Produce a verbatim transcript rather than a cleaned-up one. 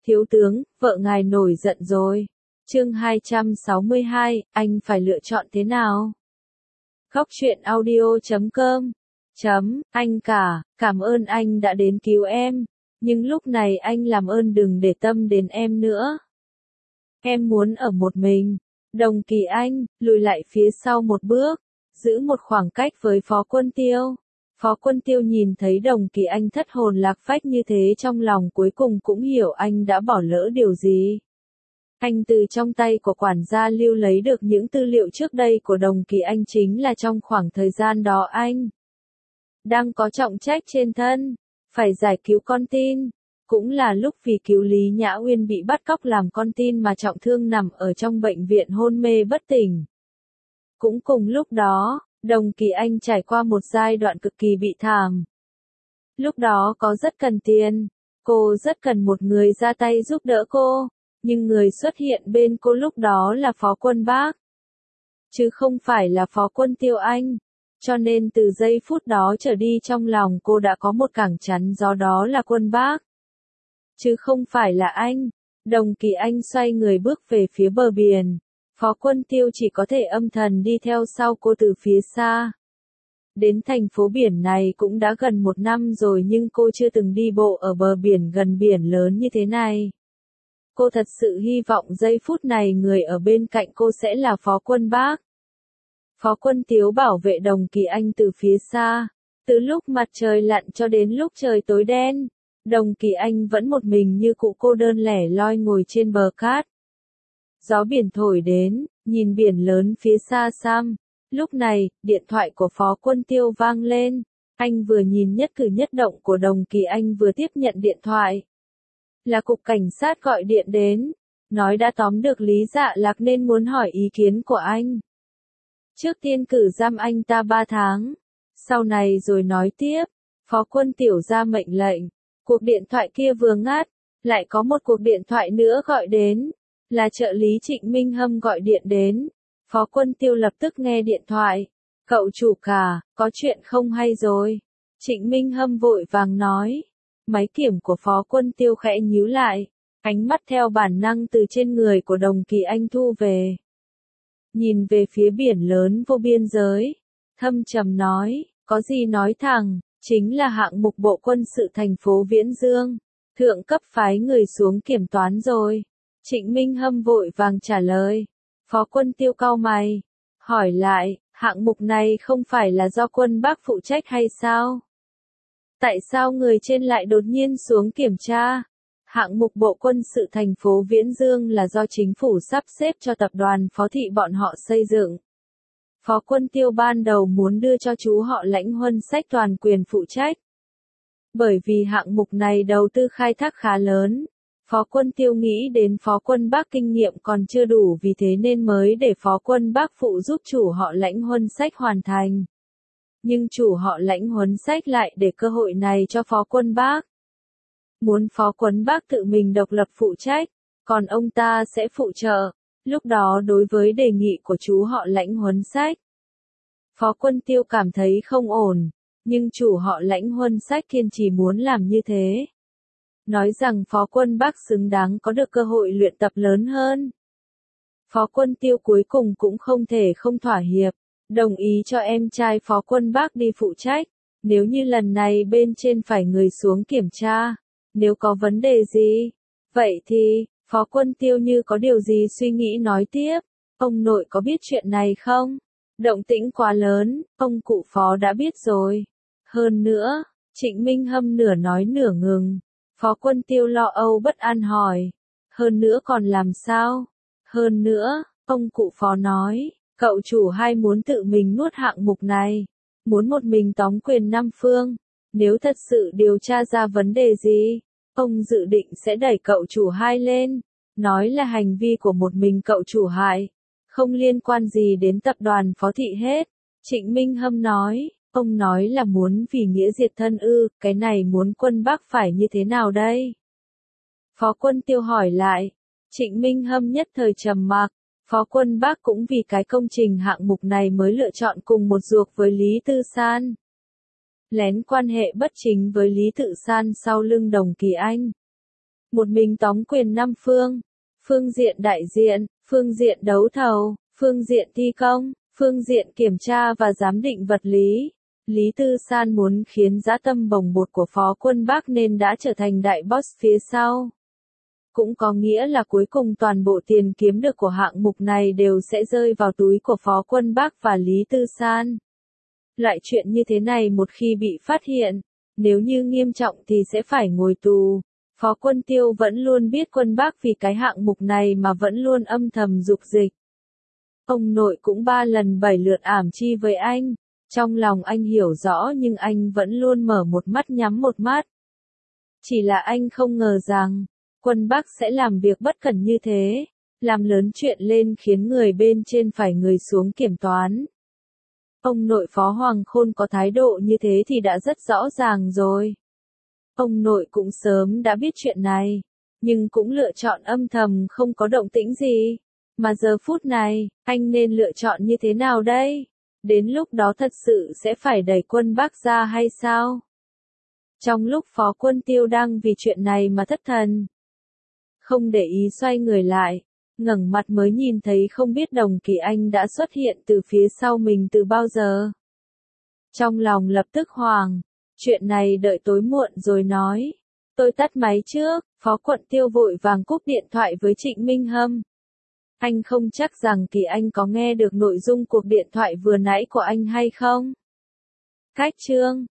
Thiếu tướng, vợ ngài nổi giận rồi. Chương hai trăm sáu mươi hai, anh phải lựa chọn thế nào? Góc truyện audio chấm com Chấm, anh cả, cảm ơn anh đã đến cứu em, nhưng lúc này anh làm ơn đừng để tâm đến em nữa. Em muốn ở một mình. Đồng Kỳ Anh, lùi lại phía sau một bước, giữ một khoảng cách với Phó Quân Tiêu. Phó Quân Tiêu nhìn thấy Đồng Kỳ Anh thất hồn lạc phách như thế trong lòng cuối cùng cũng hiểu anh đã bỏ lỡ điều gì. Anh từ trong tay của quản gia Lưu lấy được những tư liệu trước đây của Đồng Kỳ Anh, chính là trong khoảng thời gian đó anh đang có trọng trách trên thân, phải giải cứu con tin. Cũng là lúc vì cứu Lý Nhã Uyên bị bắt cóc làm con tin mà trọng thương nằm ở trong bệnh viện hôn mê bất tỉnh. Cũng cùng lúc đó, Đồng Kỳ Anh trải qua một giai đoạn cực kỳ bị thảm. Lúc đó có rất cần tiền, cô rất cần một người ra tay giúp đỡ cô, nhưng người xuất hiện bên cô lúc đó là Phó Quân Bác, chứ không phải là Phó Quân Tiêu Anh. Cho nên từ giây phút đó trở đi trong lòng cô đã có một cảng chắn gió, đó là Quân Bác, chứ không phải là anh. Đồng Kỳ Anh xoay người bước về phía bờ biển. Phó Quân Tiêu chỉ có thể âm thầm đi theo sau cô từ phía xa. Đến thành phố biển này cũng đã gần một năm rồi nhưng cô chưa từng đi bộ ở bờ biển gần biển lớn như thế này. Cô thật sự hy vọng giây phút này người ở bên cạnh cô sẽ là Phó Quân Bác. Phó Quân Tiêu bảo vệ Đồng Kỳ Anh từ phía xa. Từ lúc mặt trời lặn cho đến lúc trời tối đen, Đồng Kỳ Anh vẫn một mình như cụ, cô đơn lẻ loi ngồi trên bờ cát. Gió biển thổi đến, nhìn biển lớn phía xa xăm. Lúc này, điện thoại của Phó Quân Tiêu vang lên. Anh vừa nhìn nhất cử nhất động của Đồng Kỳ Anh vừa tiếp nhận điện thoại. Là cục cảnh sát gọi điện đến, nói đã tóm được Lý Dạ Lạc nên muốn hỏi ý kiến của anh. Trước tiên cử giam anh ta ba tháng, sau này rồi nói tiếp. Phó Quân Tiêu ra mệnh lệnh. Cuộc điện thoại kia vừa ngắt, lại có một cuộc điện thoại nữa gọi đến, là trợ lý Trịnh Minh Hâm gọi điện đến. Phó Quân Tiêu lập tức nghe điện thoại. Cậu chủ cả, có chuyện không hay rồi. Trịnh Minh Hâm vội vàng nói. Máy kiểm của Phó Quân Tiêu khẽ nhíu lại, ánh mắt theo bản năng từ trên người của Đồng Kỳ Anh thu về. Nhìn về phía biển lớn vô biên giới, thâm trầm nói, có gì nói thẳng. Chính là hạng mục bộ quân sự thành phố Viễn Dương. Thượng cấp phái người xuống kiểm toán rồi. Trịnh Minh Hâm vội vàng trả lời. Phó Quân Tiêu cau mày, hỏi lại, hạng mục này không phải là do Quân Bác phụ trách hay sao? Tại sao người trên lại đột nhiên xuống kiểm tra? Hạng mục bộ quân sự thành phố Viễn Dương là do chính phủ sắp xếp cho tập đoàn Phó Thị bọn họ xây dựng. Phó Quân Tiêu ban đầu muốn đưa cho chú họ Lãnh Huân Sách toàn quyền phụ trách. Bởi vì hạng mục này đầu tư khai thác khá lớn, Phó Quân Tiêu nghĩ đến Phó Quân Bác kinh nghiệm còn chưa đủ, vì thế nên mới để Phó Quân Bác phụ giúp chủ họ Lãnh Huân Sách hoàn thành. Nhưng chủ họ Lãnh Huân Sách lại để cơ hội này cho Phó Quân Bác. Muốn Phó Quân Bác tự mình độc lập phụ trách, còn ông ta sẽ phụ trợ. Lúc đó đối với đề nghị của chú họ Lãnh Huân Sách, Phó Quân Tiêu cảm thấy không ổn, nhưng chủ họ Lãnh Huân Sách kiên trì muốn làm như thế. Nói rằng Phó Quân Bác xứng đáng có được cơ hội luyện tập lớn hơn. Phó Quân Tiêu cuối cùng cũng không thể không thỏa hiệp, đồng ý cho em trai Phó Quân Bác đi phụ trách. Nếu như lần này bên trên phải người xuống kiểm tra, nếu có vấn đề gì, vậy thì, Phó Quân Tiêu như có điều gì suy nghĩ nói tiếp, ông nội có biết chuyện này không? Động tĩnh quá lớn, ông cụ Phó đã biết rồi. Hơn nữa, Trịnh Minh Hâm nửa nói nửa ngừng. Phó Quân Tiêu lo âu bất an hỏi. Hơn nữa còn làm sao? Hơn nữa, ông cụ Phó nói, cậu chủ hai muốn tự mình nuốt hạng mục này. Muốn một mình tóm quyền Nam Phương. Nếu thật sự điều tra ra vấn đề gì, ông dự định sẽ đẩy cậu chủ hai lên. Nói là hành vi của một mình cậu chủ hại, không liên quan gì đến tập đoàn Phó Thị hết. Trịnh Minh Hâm nói, ông nói là muốn vì nghĩa diệt thân ư, cái này muốn Quân Bác phải như thế nào đây? Phó Quân Tiêu hỏi lại. Trịnh Minh Hâm nhất thời trầm mặc. Phó Quân Bác cũng vì cái công trình hạng mục này mới lựa chọn cùng một ruột với Lý Tư San. Lén quan hệ bất chính với Lý Tự San sau lưng Đồng Kỳ Anh. một mình tóm quyền năm phương. Phương diện đại diện, phương diện đấu thầu, phương diện thi công, phương diện kiểm tra và giám định vật lý. Lý Tư San muốn khiến dã tâm bồng bột của Phó Quân Bác nên đã trở thành đại boss phía sau. Cũng có nghĩa là cuối cùng toàn bộ tiền kiếm được của hạng mục này đều sẽ rơi vào túi của Phó Quân Bác và Lý Tư San. Loại chuyện như thế này một khi bị phát hiện, nếu như nghiêm trọng thì sẽ phải ngồi tù. Phó Quân Tiêu vẫn luôn biết Quân Bác vì cái hạng mục này mà vẫn luôn âm thầm dục dịch. Ông nội cũng ba lần bảy lượt ảm chi với anh. Trong lòng anh hiểu rõ nhưng anh vẫn luôn mở một mắt nhắm một mắt. Chỉ là anh không ngờ rằng, Quân Bác sẽ làm việc bất cẩn như thế, làm lớn chuyện lên khiến người bên trên phải người xuống kiểm toán. Ông nội Phó Hoàng Khôn có thái độ như thế thì đã rất rõ ràng rồi. Ông nội cũng sớm đã biết chuyện này, nhưng cũng lựa chọn âm thầm không có động tĩnh gì. Mà giờ phút này, anh nên lựa chọn như thế nào đây? Đến lúc đó thật sự sẽ phải đẩy Quân Bác ra hay sao? Trong lúc Phó Quân Tiêu đang vì chuyện này mà thất thần, không để ý xoay người lại, ngẩng mặt mới nhìn thấy không biết Đồng Kỳ Anh đã xuất hiện từ phía sau mình từ bao giờ. Trong lòng lập tức hoảng, chuyện này đợi tối muộn rồi nói. Tôi tắt máy trước. Phó Quận Tiêu vội vàng cúp điện thoại với Trịnh Minh Hâm. Anh không chắc rằng Kỳ Anh có nghe được nội dung cuộc điện thoại vừa nãy của anh hay không. Cách chương